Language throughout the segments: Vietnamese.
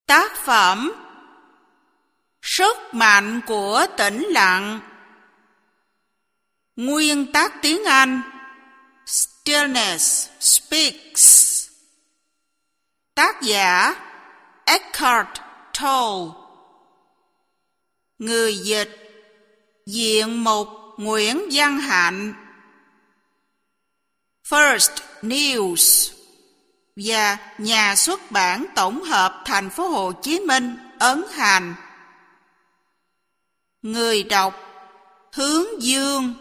Tác phẩm Sức mạnh của tĩnh lặng. Nguyên tác tiếng Anh Stillness Speaks. Tác giả Eckhart Tolle. Người dịch Diện mục Nguyễn Văn Hạnh. First News và Nhà xuất bản tổng hợp Thành phố Hồ Chí Minh ấn hành. Người đọc Hướng Dương.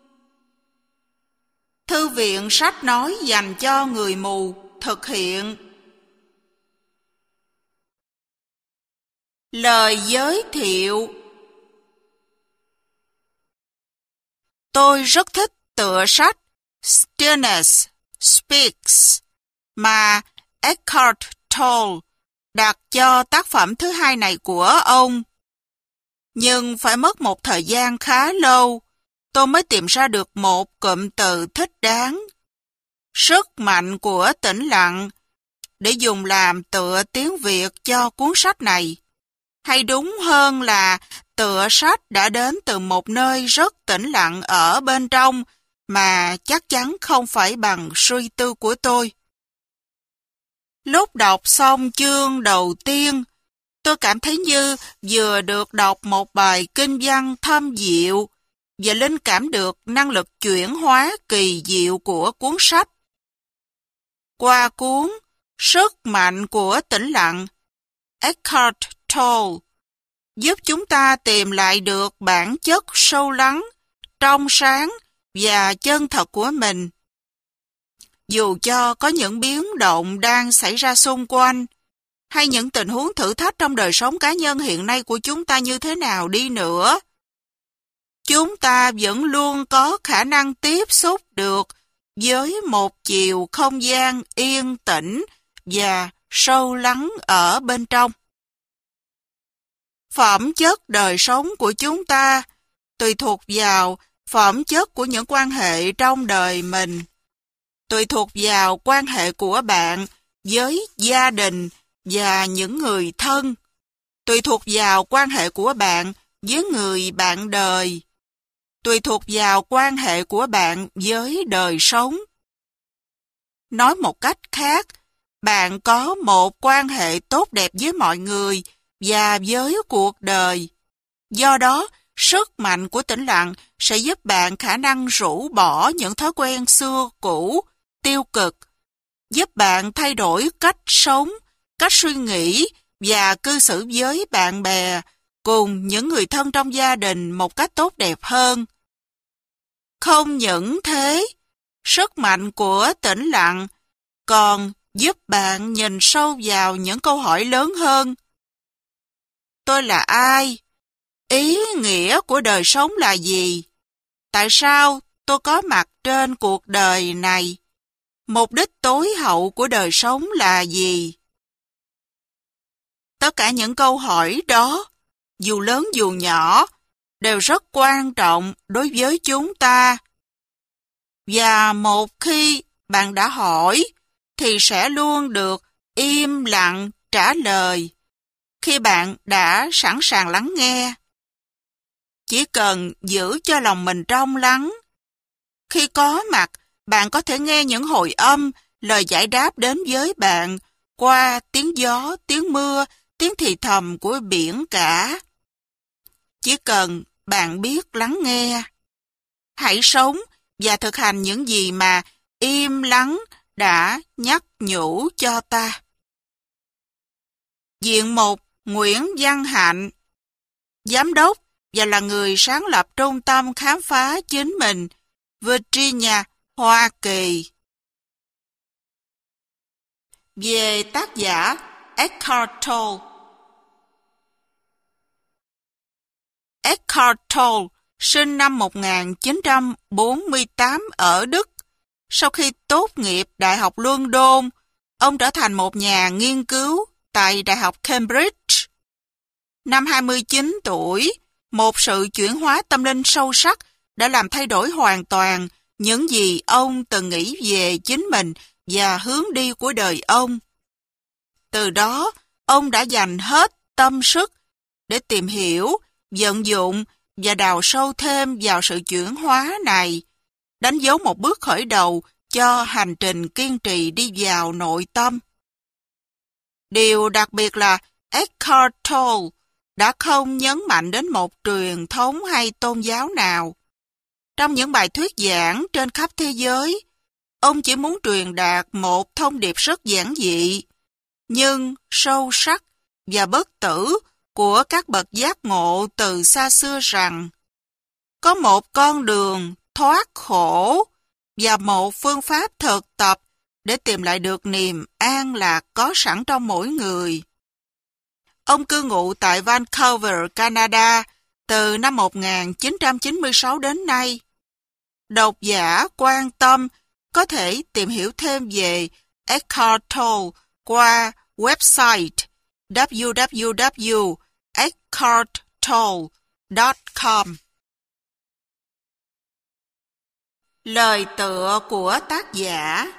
Thư viện sách nói dành cho người mù thực hiện. Lời giới thiệu. Tôi rất thích tựa sách Stillness Speaks mà Eckhart Tolle đặt cho tác phẩm thứ hai này của ông. Nhưng phải mất một thời gian khá lâu, tôi mới tìm ra được một cụm từ thích đáng. Sức mạnh của tĩnh lặng, để dùng làm tựa tiếng Việt cho cuốn sách này. Hay đúng hơn là tựa sách đã đến từ một nơi rất tĩnh lặng ở bên trong, mà chắc chắn không phải bằng suy tư của tôi. Lúc đọc xong chương đầu tiên, tôi cảm thấy như vừa được đọc một bài kinh văn thâm diệu và linh cảm được năng lực chuyển hóa kỳ diệu của cuốn sách. Qua cuốn Sức mạnh của tĩnh lặng, Eckhart Tolle giúp chúng ta tìm lại được bản chất sâu lắng, trong sáng và chân thật của mình. Dù cho có những biến động đang xảy ra xung quanh, hay những tình huống thử thách trong đời sống cá nhân hiện nay của chúng ta như thế nào đi nữa, chúng ta vẫn luôn có khả năng tiếp xúc được với một chiều không gian yên tĩnh và sâu lắng ở bên trong. Phẩm chất đời sống của chúng ta tùy thuộc vào phẩm chất của những quan hệ trong đời mình, tùy thuộc vào quan hệ của bạn với gia đình và những người thân, tùy thuộc vào quan hệ của bạn với người bạn đời, tùy thuộc vào quan hệ của bạn với đời sống. Nói một cách khác, bạn có một quan hệ tốt đẹp với mọi người và với cuộc đời. Do đó, sức mạnh của tĩnh lặng sẽ giúp bạn khả năng rũ bỏ những thói quen xưa cũ, tiêu cực, giúp bạn thay đổi cách sống, cách suy nghĩ và cư xử với bạn bè cùng những người thân trong gia đình một cách tốt đẹp hơn. Không những thế, sức mạnh của tĩnh lặng còn giúp bạn nhìn sâu vào những câu hỏi lớn hơn. Tôi là ai? Ý nghĩa của đời sống là gì? Tại sao tôi có mặt trên cuộc đời này? Mục đích tối hậu của đời sống là gì? Tất cả những câu hỏi đó, dù lớn dù nhỏ, đều rất quan trọng đối với chúng ta. Và một khi bạn đã hỏi, thì sẽ luôn được im lặng trả lời khi bạn đã sẵn sàng lắng nghe. Chỉ cần giữ cho lòng mình trong lắng. Khi có mặt, bạn có thể nghe những hồi âm, lời giải đáp đến với bạn qua tiếng gió, tiếng mưa, tiếng thì thầm của biển cả. Chỉ cần bạn biết lắng nghe. Hãy sống và thực hành những gì mà im lắng đã nhắc nhủ cho ta. Diện mục Nguyễn Văn Hạnh, Giám đốc và là người sáng lập Trung tâm Khám phá chính mình, Virginia, Hoa Kỳ. Về tác giả Eckhart Tolle. Eckhart Tolle sinh năm 1948 ở Đức. Sau khi tốt nghiệp Đại học London, ông trở thành một nhà nghiên cứu tại Đại học Cambridge. Năm 29 tuổi, một sự chuyển hóa tâm linh sâu sắc đã làm thay đổi hoàn toàn những gì ông từng nghĩ về chính mình và hướng đi của đời ông. Từ đó, Ông đã dành hết tâm sức để tìm hiểu, vận dụng và đào sâu thêm vào sự chuyển hóa này, đánh dấu một bước khởi đầu cho hành trình kiên trì đi vào nội tâm. Điều đặc biệt là Eckhart Tolle đã không nhấn mạnh đến một truyền thống hay tôn giáo nào. Trong những bài thuyết giảng trên khắp thế giới, ông chỉ muốn truyền đạt một thông điệp rất giản dị, nhưng sâu sắc và bất tử của các bậc giác ngộ từ xa xưa rằng có một con đường thoát khổ và một phương pháp thực tập để tìm lại được niềm an lạc có sẵn trong mỗi người. Ông cư ngụ tại Vancouver, Canada từ năm 1996 đến nay. Độc giả quan tâm có thể tìm hiểu thêm về Eckhart Tolle qua website www.eckharttolle.com. Lời tựa của tác giả.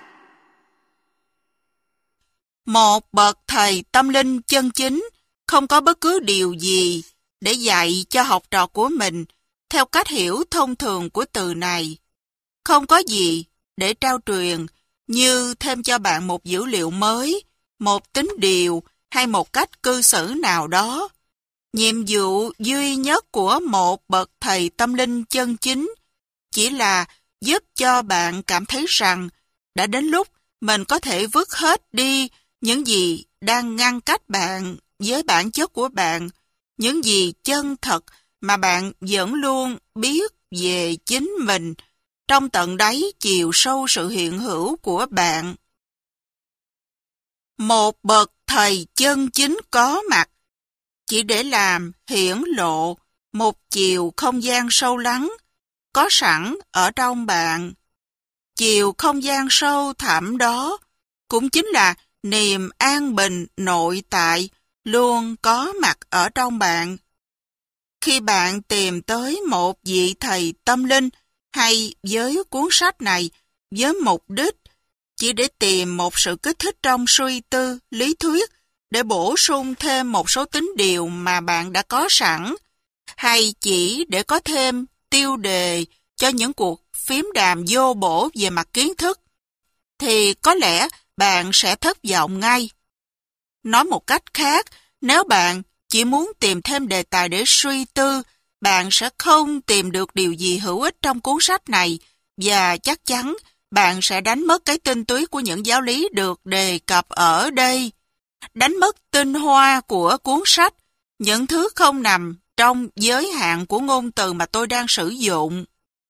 Một bậc thầy tâm linh chân chính không có bất cứ điều gì để dạy cho học trò của mình theo cách hiểu thông thường của từ này. Không có gì để trao truyền như thêm cho bạn một dữ liệu mới, một tín điều hay một cách cư xử nào đó. Nhiệm vụ duy nhất của một bậc thầy tâm linh chân chính chỉ là giúp cho bạn cảm thấy rằng đã đến lúc mình có thể vứt hết đi những gì đang ngăn cách bạn với bản chất của bạn, những gì chân thật mà bạn vẫn luôn biết về chính mình trong tận đáy chiều sâu sự hiện hữu của bạn. Một bậc thầy chân chính có mặt chỉ để làm hiển lộ một chiều không gian sâu lắng có sẵn ở trong bạn. Chiều không gian sâu thẳm đó cũng chính là niềm an bình nội tại luôn có mặt ở trong bạn. Khi bạn tìm tới một vị thầy tâm linh hay với cuốn sách này với mục đích chỉ để tìm một sự kích thích trong suy tư, lý thuyết để bổ sung thêm một số tín điều mà bạn đã có sẵn, hay chỉ để có thêm tiêu đề cho những cuộc phím đàm vô bổ về mặt kiến thức, thì có lẽ bạn sẽ thất vọng ngay. Nói một cách khác, nếu bạn chỉ muốn tìm thêm đề tài để suy tư, bạn sẽ không tìm được điều gì hữu ích trong cuốn sách này, và chắc chắn bạn sẽ đánh mất cái tinh túy của những giáo lý được đề cập ở đây. Đánh mất tinh hoa của cuốn sách, những thứ không nằm trong giới hạn của ngôn từ mà tôi đang sử dụng.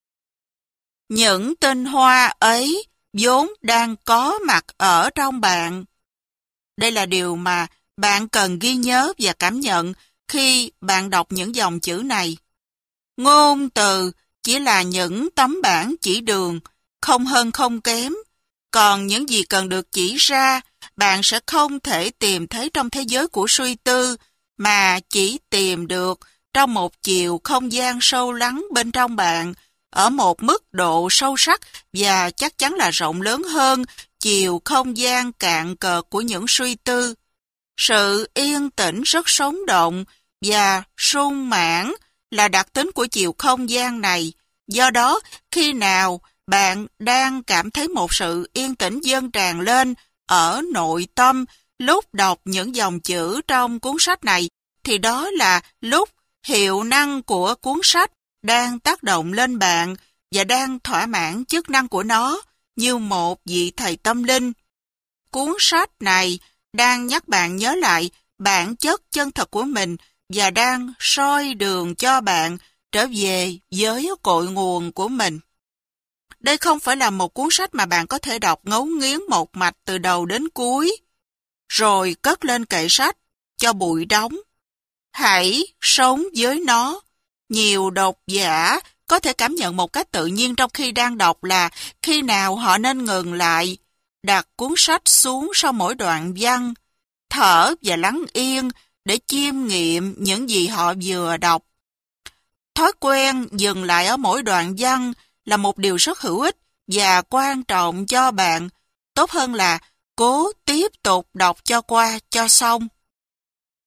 Những tinh hoa ấy vốn đang có mặt ở trong bạn. Đây là điều mà bạn cần ghi nhớ và cảm nhận khi bạn đọc những dòng chữ này. Ngôn từ chỉ là những tấm bảng chỉ đường, không hơn không kém. Còn những gì cần được chỉ ra, bạn sẽ không thể tìm thấy trong thế giới của suy tư, mà chỉ tìm được trong một chiều không gian sâu lắng bên trong bạn, ở một mức độ sâu sắc và chắc chắn là rộng lớn hơn chiều không gian cạn cợt của những suy tư. Sự yên tĩnh rất sống động và sung mãn là đặc tính của chiều không gian này. Do đó, khi nào bạn đang cảm thấy một sự yên tĩnh dâng tràn lên ở nội tâm lúc đọc những dòng chữ trong cuốn sách này, thì đó là lúc hiệu năng của cuốn sách đang tác động lên bạn và đang thỏa mãn chức năng của nó như một vị thầy tâm linh. Cuốn sách này đang nhắc bạn nhớ lại bản chất chân thật của mình và đang soi đường cho bạn trở về với cội nguồn của mình. Đây không phải là một cuốn sách mà bạn có thể đọc ngấu nghiến một mạch từ đầu đến cuối, rồi cất lên kệ sách cho bụi đóng. Hãy sống với nó. Nhiều độc giả có thể cảm nhận một cách tự nhiên trong khi đang đọc là khi nào họ nên ngừng lại, đặt cuốn sách xuống sau mỗi đoạn văn, thở và lắng yên để chiêm nghiệm những gì họ vừa đọc. Thói quen dừng lại ở mỗi đoạn văn là một điều rất hữu ích và quan trọng cho bạn, tốt hơn là cố tiếp tục đọc cho qua cho xong.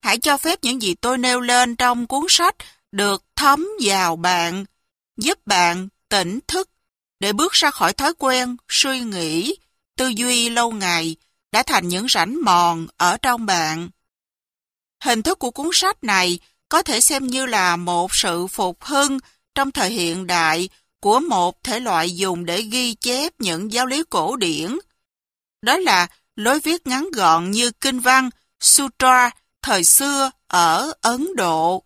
hãy cho phép những gì tôi nêu lên trong cuốn sách được thấm vào bạn, giúp bạn tỉnh thức để bước ra khỏi thói quen, suy nghĩ, tư duy lâu ngày đã thành những rãnh mòn ở trong bạn. Hình thức của cuốn sách này có thể xem như là một sự phục hưng trong thời hiện đại của một thể loại dùng để ghi chép những giáo lý cổ điển. Đó là lối viết ngắn gọn như kinh văn, sutra thời xưa ở Ấn Độ.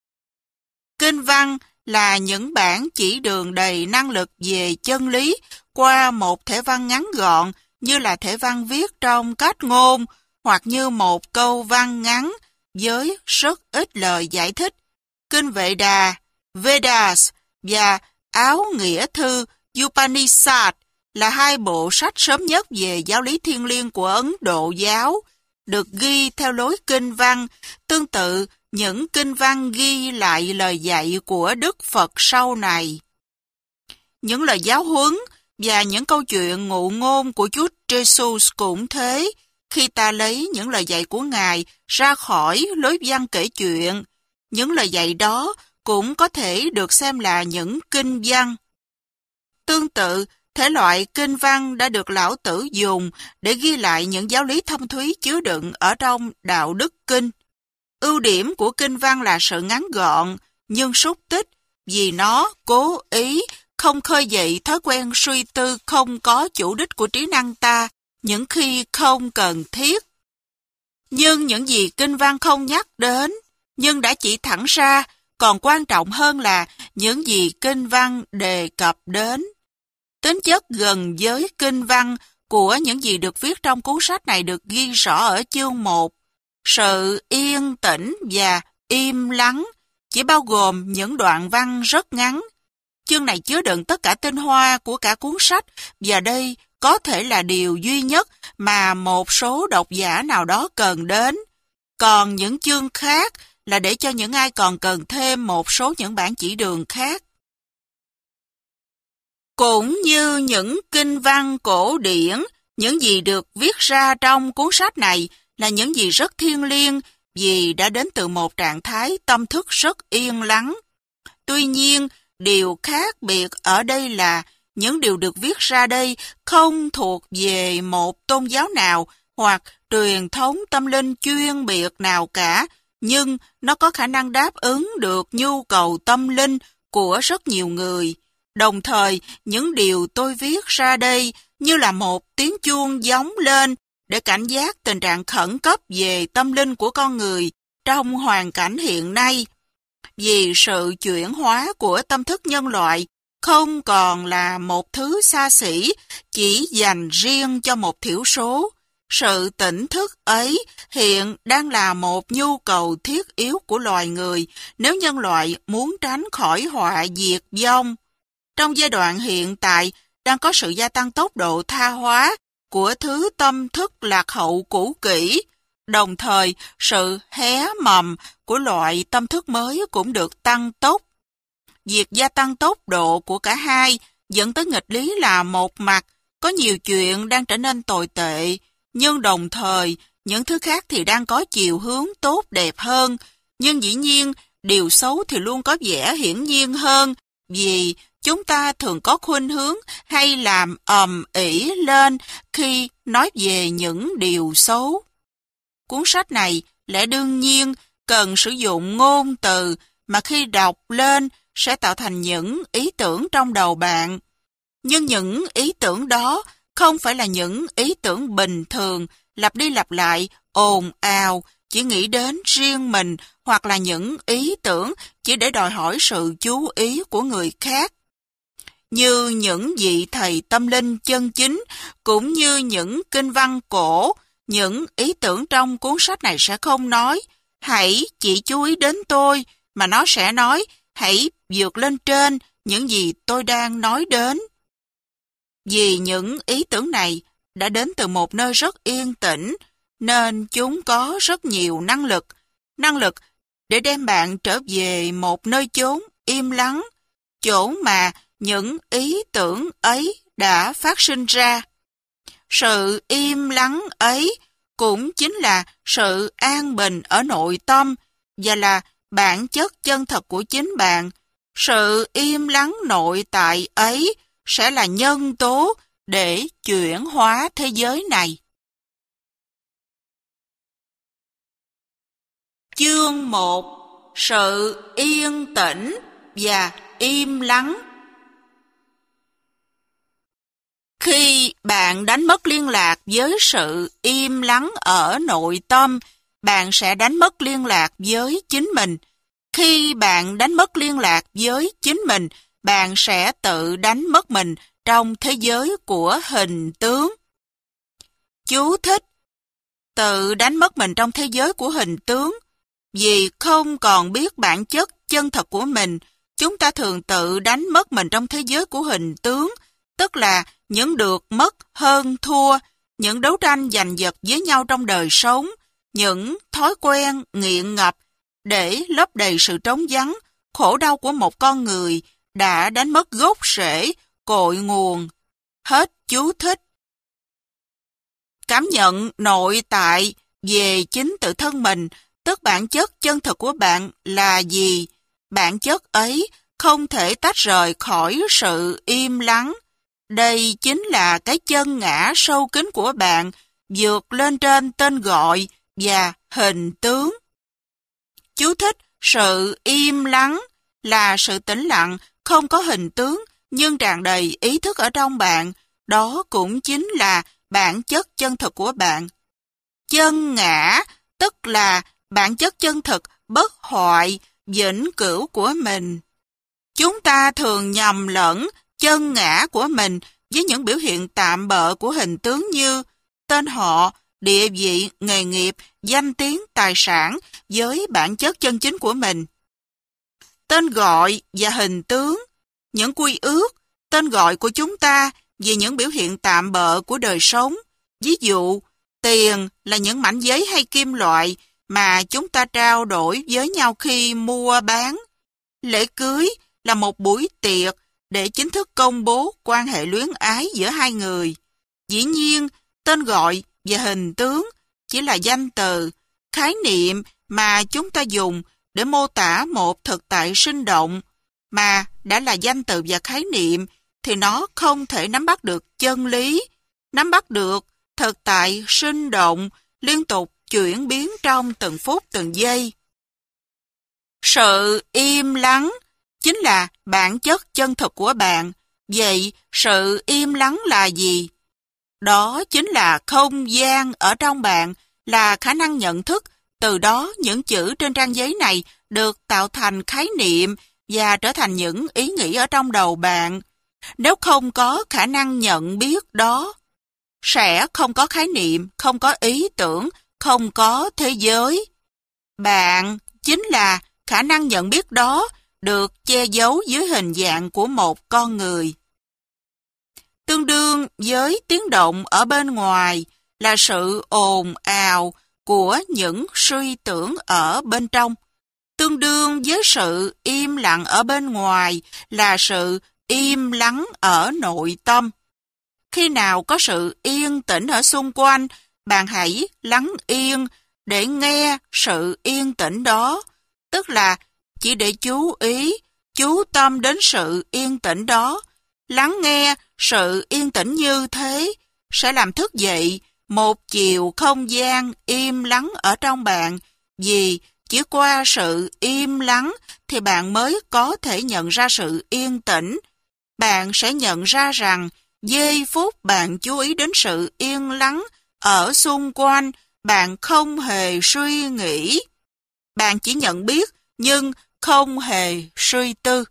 Kinh văn là những bản chỉ đường đầy năng lực về chân lý qua một thể văn ngắn gọn như là thể văn viết trong cách ngôn hoặc như một câu văn ngắn với rất ít lời giải thích. Kinh Vệ Đà, Vedas và Áo Nghĩa Thư Upanishad là hai bộ sách sớm nhất về giáo lý thiêng liêng của Ấn Độ giáo, được ghi theo lối kinh văn, tương tự những kinh văn ghi lại lời dạy của Đức Phật sau này. Những lời giáo huấn và những câu chuyện ngụ ngôn của Chúa Jesus cũng thế, khi ta lấy những lời dạy của Ngài ra khỏi lối văn kể chuyện. Những lời dạy đó cũng có thể được xem là những kinh văn. Tương tự, thể loại kinh văn đã được Lão Tử dùng để ghi lại những giáo lý thâm thúy chứa đựng ở trong Đạo Đức Kinh. Ưu điểm của kinh văn là sự ngắn gọn, nhưng xúc tích, vì nó cố ý không khơi dậy thói quen suy tư không có chủ đích của trí năng ta, những khi không cần thiết. Nhưng những gì kinh văn không nhắc đến, nhưng đã chỉ thẳng ra, còn quan trọng hơn là những gì kinh văn đề cập đến. Tính chất gần với kinh văn của những gì được viết trong cuốn sách này được ghi rõ ở chương 1. Sự yên tĩnh và im lắng chỉ bao gồm những đoạn văn rất ngắn. Chương này chứa đựng tất cả tinh hoa của cả cuốn sách và đây có thể là điều duy nhất mà một số độc giả nào đó cần đến. Còn những chương khác là để cho những ai còn cần thêm một số những bản chỉ đường khác. Cũng như những kinh văn cổ điển, những gì được viết ra trong cuốn sách này là những gì rất thiêng liêng vì đã đến từ một trạng thái tâm thức rất yên lắng. Tuy nhiên, điều khác biệt ở đây là những điều được viết ra đây không thuộc về một tôn giáo nào hoặc truyền thống tâm linh chuyên biệt nào cả, nhưng nó có khả năng đáp ứng được nhu cầu tâm linh của rất nhiều người. Đồng thời, những điều tôi viết ra đây như là một tiếng chuông gióng lên để cảnh giác tình trạng khẩn cấp về tâm linh của con người trong hoàn cảnh hiện nay. Vì sự chuyển hóa của tâm thức nhân loại không còn là một thứ xa xỉ chỉ dành riêng cho một thiểu số. Sự tỉnh thức ấy hiện đang là một nhu cầu thiết yếu của loài người nếu nhân loại muốn tránh khỏi họa diệt vong. Trong giai đoạn hiện tại, đang có sự gia tăng tốc độ tha hóa của thứ tâm thức lạc hậu cũ kỹ. Đồng thời, sự hé mầm của loại tâm thức mới cũng được tăng tốc. Việc gia tăng tốc độ của cả hai dẫn tới nghịch lý là một mặt, có nhiều chuyện đang trở nên tồi tệ, nhưng đồng thời, những thứ khác thì đang có chiều hướng tốt đẹp hơn. Nhưng dĩ nhiên, điều xấu thì luôn có vẻ hiển nhiên hơn, vì chúng ta thường có khuynh hướng hay làm ầm ĩ lên khi nói về những điều xấu. Cuốn sách này lẽ đương nhiên cần sử dụng ngôn từ mà khi đọc lên sẽ tạo thành những ý tưởng trong đầu bạn. Nhưng những ý tưởng đó không phải là những ý tưởng bình thường, lặp đi lặp lại, ồn ào, chỉ nghĩ đến riêng mình hoặc là những ý tưởng chỉ để đòi hỏi sự chú ý của người khác. Như những vị thầy tâm linh chân chính, cũng như những kinh văn cổ, những ý tưởng trong cuốn sách này sẽ không nói, hãy chỉ chú ý đến tôi, mà nó sẽ nói, hãy vượt lên trên những gì tôi đang nói đến. Vì những ý tưởng này đã đến từ một nơi rất yên tĩnh, nên chúng có rất nhiều năng lực để đem bạn trở về một nơi chốn im lắng, chỗ mà những ý tưởng ấy đã phát sinh ra. Sự im lắng ấy cũng chính là sự an bình ở nội tâm và là bản chất chân thật của chính bạn. Sự im lắng nội tại ấy sẽ là nhân tố để chuyển hóa thế giới này. Chương 1. Sự yên tĩnh và im lắng. Khi bạn đánh mất liên lạc với sự im lắng ở nội tâm, bạn sẽ đánh mất liên lạc với chính mình. Khi bạn đánh mất liên lạc với chính mình, bạn sẽ tự đánh mất mình trong thế giới của hình tướng. Chú thích: tự đánh mất mình trong thế giới của hình tướng. Vì không còn biết bản chất chân thật của mình, chúng ta thường tự đánh mất mình trong thế giới của hình tướng, tức là những được mất hơn thua, những đấu tranh giành giật với nhau trong đời sống, những thói quen nghiện ngập để lấp đầy sự trống vắng, khổ đau của một con người đã đánh mất gốc rễ, cội nguồn. Hết chú thích. Cảm nhận nội tại về chính tự thân mình, tức bản chất chân thực của bạn là gì? Bản chất ấy không thể tách rời khỏi sự im lắng. Đây chính là cái chân ngã sâu kín của bạn, vượt lên trên tên gọi và hình tướng. Chú thích: sự im lắng là sự tĩnh lặng, không có hình tướng, nhưng tràn đầy ý thức ở trong bạn. Đó cũng chính là bản chất chân thực của bạn. Chân ngã, tức là bản chất chân thực, bất hoại, vĩnh cửu của mình. Chúng ta thường nhầm lẫn chân ngã của mình với những biểu hiện tạm bợ của hình tướng như tên họ, địa vị, nghề nghiệp, danh tiếng, tài sản với bản chất chân chính của mình. Tên gọi và hình tướng, những quy ước, tên gọi của chúng ta về những biểu hiện tạm bợ của đời sống. Ví dụ, tiền là những mảnh giấy hay kim loại mà chúng ta trao đổi với nhau khi mua bán. Lễ cưới là một buổi tiệc để chính thức công bố quan hệ luyến ái giữa hai người. Dĩ nhiên, tên gọi và hình tướng chỉ là danh từ, khái niệm mà chúng ta dùng để mô tả một thực tại sinh động, mà đã là danh từ và khái niệm thì nó không thể nắm bắt được chân lý, nắm bắt được thực tại sinh động, liên tục chuyển biến trong từng phút từng giây. Sự im lắng chính là bản chất chân thực của bạn. Vậy sự im lắng là gì? Đó chính là không gian ở trong bạn, là khả năng nhận thức. Từ đó những chữ trên trang giấy này được tạo thành khái niệm và trở thành những ý nghĩ ở trong đầu bạn. Nếu không có khả năng nhận biết đó, sẽ không có khái niệm, không có ý tưởng, không có thế giới. Bạn chính là khả năng nhận biết đó được che giấu dưới hình dạng của một con người. Tương đương với tiếng động ở bên ngoài là sự ồn ào của những suy tưởng ở bên trong. Tương đương với sự im lặng ở bên ngoài là sự im lắng ở nội tâm. Khi nào có sự yên tĩnh ở xung quanh, bạn hãy lắng yên để nghe sự yên tĩnh đó, tức là chỉ để chú ý, chú tâm đến sự yên tĩnh đó. Lắng nghe sự yên tĩnh như thế sẽ làm thức dậy một chiều không gian im lắng ở trong bạn, vì chỉ qua sự im lắng thì bạn mới có thể nhận ra sự yên tĩnh. Bạn sẽ nhận ra rằng giây phút bạn chú ý đến sự yên lắng ở xung quanh, bạn không hề suy nghĩ. Bạn chỉ nhận biết nhưng không hề suy tư.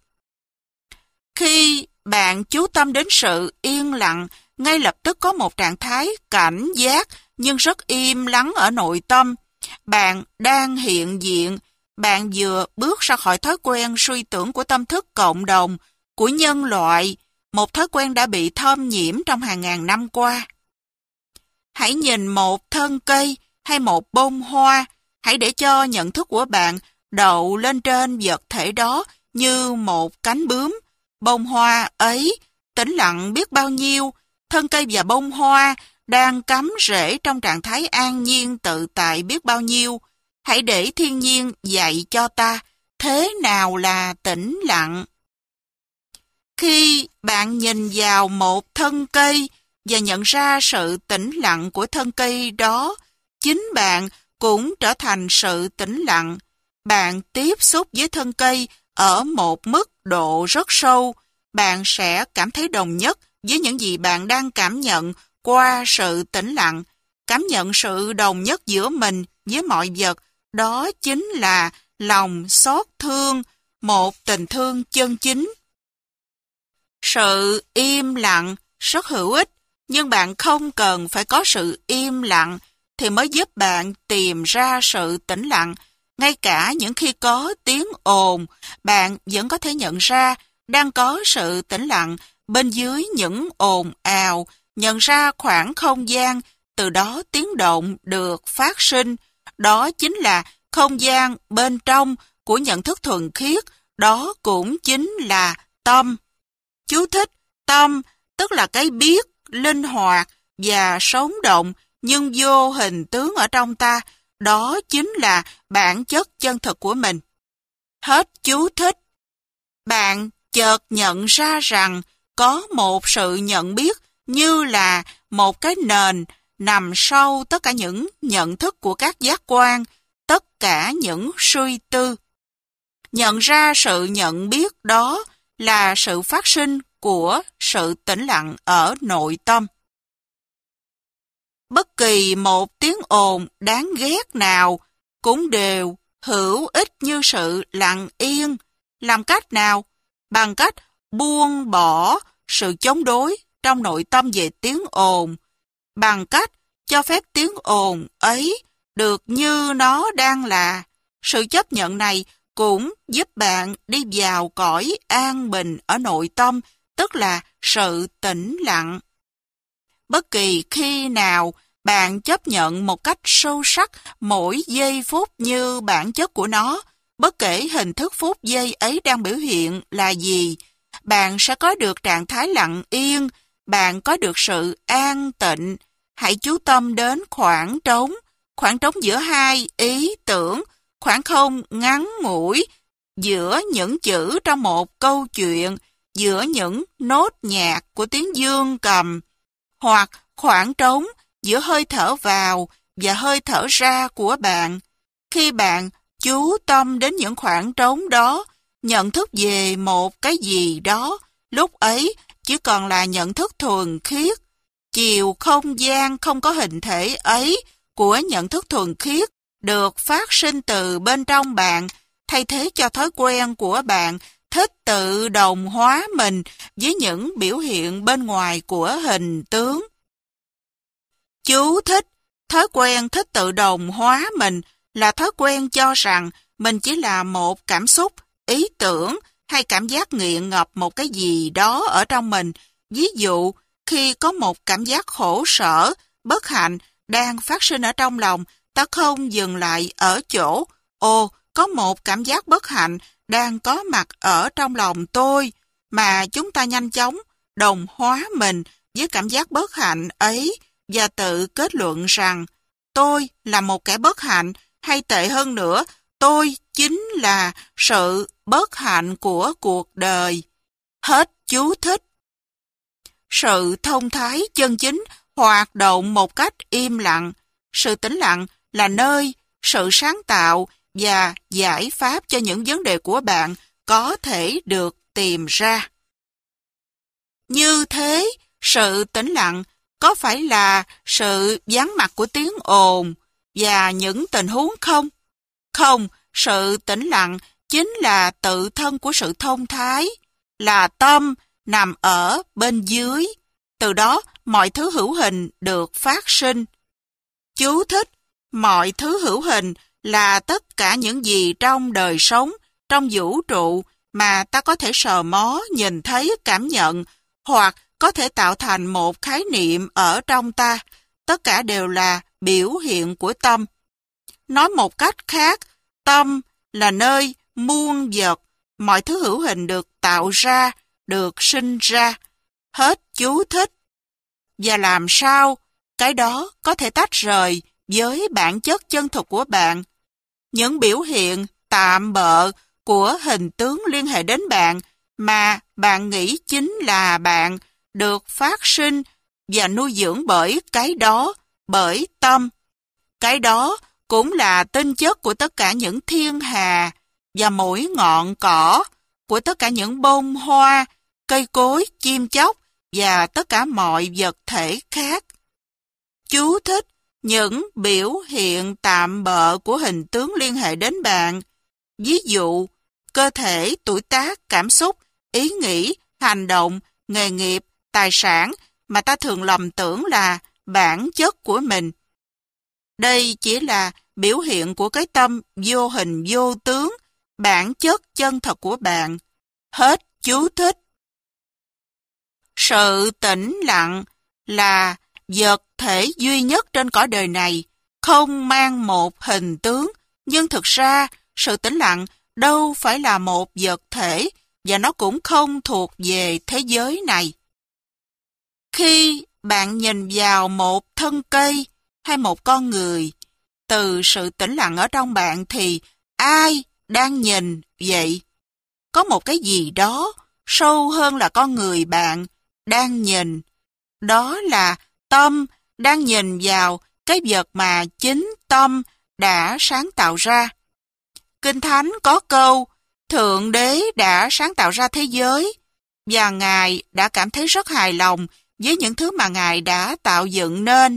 Khi bạn chú tâm đến sự yên lặng, ngay lập tức có một trạng thái cảnh giác nhưng rất im lắng ở nội tâm. Bạn đang hiện diện, bạn vừa bước ra khỏi thói quen suy tưởng của tâm thức cộng đồng, của nhân loại, một thói quen đã bị thâm nhiễm trong hàng ngàn năm qua. Hãy nhìn một thân cây hay một bông hoa, hãy để cho nhận thức của bạn đậu lên trên vật thể đó như một cánh bướm. Bông hoa ấy tĩnh lặng biết bao nhiêu, thân cây và bông hoa đang cắm rễ trong trạng thái an nhiên tự tại biết bao nhiêu. Hãy để thiên nhiên dạy cho ta thế nào là tĩnh lặng. Khi bạn nhìn vào một thân cây và nhận ra sự tĩnh lặng của thân cây đó, chính bạn cũng trở thành sự tĩnh lặng. Bạn tiếp xúc với thân cây ở một mức độ rất sâu, bạn sẽ cảm thấy đồng nhất với những gì bạn đang cảm nhận qua sự tĩnh lặng. Cảm nhận sự đồng nhất giữa mình với mọi vật, đó chính là lòng xót thương, một tình thương chân chính. Sự im lặng rất hữu ích, nhưng bạn không cần phải có sự im lặng thì mới giúp bạn tìm ra sự tĩnh lặng. Ngay cả những khi có tiếng ồn, bạn vẫn có thể nhận ra đang có sự tĩnh lặng bên dưới những ồn ào, nhận ra khoảng không gian, từ đó tiếng động được phát sinh. Đó chính là không gian bên trong của nhận thức thuần khiết, đó cũng chính là tâm. Chú thích: tâm tức là cái biết, linh hoạt và sống động nhưng vô hình tướng ở trong ta, đó chính là bản chất chân thực của mình. Hết chú thích. Bạn chợt nhận ra rằng có một sự nhận biết như là một cái nền nằm sau tất cả những nhận thức của các giác quan, tất cả những suy tư. Nhận ra sự nhận biết đó là sự phát sinh của sự tĩnh lặng ở nội tâm. Bất kỳ một tiếng ồn đáng ghét nào cũng đều hữu ích như sự lặng yên. Làm cách nào? Bằng cách buông bỏ sự chống đối trong nội tâm về tiếng ồn, bằng cách cho phép tiếng ồn ấy được như nó đang là. Sự chấp nhận này cũng giúp bạn đi vào cõi an bình ở nội tâm, tức là sự tĩnh lặng. Bất kỳ khi nào bạn chấp nhận một cách sâu sắc mỗi giây phút như bản chất của nó, bất kể hình thức phút giây ấy đang biểu hiện là gì, bạn sẽ có được trạng thái lặng yên, bạn có được sự an tịnh. Hãy chú tâm đến khoảng trống giữa hai ý tưởng, khoảng không ngắn ngủi giữa những chữ trong một câu chuyện, giữa những nốt nhạc của tiếng dương cầm, hoặc khoảng trống giữa hơi thở vào và hơi thở ra của bạn. Khi bạn chú tâm đến những khoảng trống đó, nhận thức về một cái gì đó, lúc ấy chỉ còn là nhận thức thuần khiết. Chiều không gian không có hình thể ấy của nhận thức thuần khiết được phát sinh từ bên trong bạn, thay thế cho thói quen của bạn thích tự đồng hóa mình với những biểu hiện bên ngoài của hình tướng. Chú thích: thói quen thích tự đồng hóa mình là thói quen cho rằng mình chỉ là một cảm xúc, ý tưởng hay cảm giác nghiện ngập một cái gì đó ở trong mình. Ví dụ, khi có một cảm giác khổ sở, bất hạnh đang phát sinh ở trong lòng, ta không dừng lại ở chỗ, có một cảm giác bất hạnh đang có mặt ở trong lòng tôi, mà chúng ta nhanh chóng đồng hóa mình với cảm giác bất hạnh ấy và tự kết luận rằng tôi là một kẻ bất hạnh, hay tệ hơn nữa, tôi chính là sự bất hạnh của cuộc đời. Hết chú thích. Sự thông thái chân chính hoạt động một cách im lặng. Sự tĩnh lặng là nơi sự sáng tạo và giải pháp cho những vấn đề của bạn có thể được tìm ra. Như thế, sự tĩnh lặng có phải là sự vắng mặt của tiếng ồn và những tình huống không? Không, sự tĩnh lặng chính là tự thân của sự thông thái, là tâm nằm ở bên dưới. Từ đó, mọi thứ hữu hình được phát sinh. Chú thích: mọi thứ hữu hình là tất cả những gì trong đời sống, trong vũ trụ mà ta có thể sờ mó, nhìn thấy, cảm nhận, hoặc có thể tạo thành một khái niệm ở trong ta. Tất cả đều là biểu hiện của tâm. Nói một cách khác, tâm là nơi muôn vật, mọi thứ hữu hình được tạo ra, được sinh ra. Hết chú thích. Và làm sao cái đó có thể tách rời với bản chất chân thực của bạn. Những biểu hiện tạm bợ của hình tướng liên hệ đến bạn mà bạn nghĩ chính là bạn được phát sinh và nuôi dưỡng bởi cái đó, bởi tâm. Cái đó cũng là tinh chất của tất cả những thiên hà và mỗi ngọn cỏ, của tất cả những bông hoa, cây cối, chim chóc và tất cả mọi vật thể khác. Chú thích những biểu hiện tạm bợ của hình tướng liên hệ đến bạn. Ví dụ, cơ thể, tuổi tác, cảm xúc, ý nghĩ, hành động, nghề nghiệp, tài sản mà ta thường lầm tưởng là bản chất của mình. Đây chỉ là biểu hiện của cái tâm vô hình vô tướng, bản chất chân thật của bạn. Hết chú thích. Sự tĩnh lặng là vật thể duy nhất trên cõi đời này, không mang một hình tướng, nhưng thực ra sự tĩnh lặng đâu phải là một vật thể và nó cũng không thuộc về thế giới này. Khi bạn nhìn vào một thân cây hay một con người, từ sự tĩnh lặng ở trong bạn thì ai đang nhìn vậy? Có một cái gì đó sâu hơn là con người bạn đang nhìn. Đó là tâm đang nhìn vào cái vật mà chính tâm đã sáng tạo ra. Kinh Thánh có câu, Thượng Đế đã sáng tạo ra thế giới, và Ngài đã cảm thấy rất hài lòng với những thứ mà Ngài đã tạo dựng nên.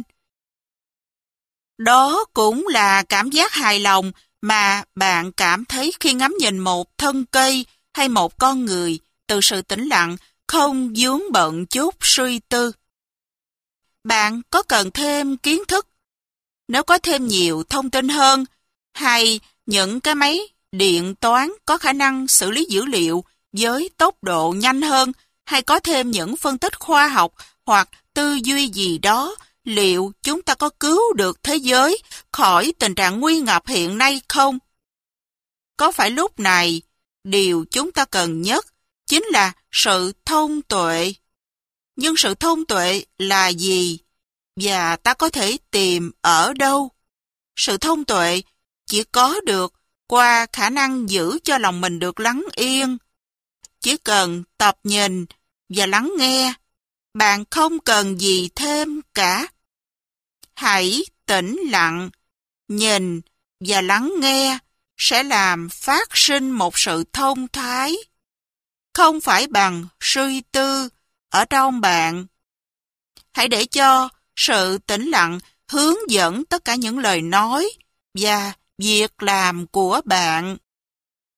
Đó cũng là cảm giác hài lòng mà bạn cảm thấy khi ngắm nhìn một thân cây hay một con người từ sự tĩnh lặng, không vướng bận chút suy tư. Bạn có cần thêm kiến thức? Nếu có thêm nhiều thông tin hơn, hay những cái máy điện toán có khả năng xử lý dữ liệu với tốc độ nhanh hơn, hay có thêm những phân tích khoa học hoặc tư duy gì đó, liệu chúng ta có cứu được thế giới khỏi tình trạng nguy ngập hiện nay không? Có phải lúc này, điều chúng ta cần nhất chính là sự thông tuệ? Nhưng sự thông tuệ là gì? Và ta có thể tìm ở đâu? Sự thông tuệ chỉ có được qua khả năng giữ cho lòng mình được lắng yên. Chỉ cần tập nhìn và lắng nghe, bạn không cần gì thêm cả. Hãy tĩnh lặng, nhìn và lắng nghe sẽ làm phát sinh một sự thông thái, không phải bằng suy tư ở trong bạn. Hãy để cho sự tĩnh lặng hướng dẫn tất cả những lời nói và việc làm của bạn.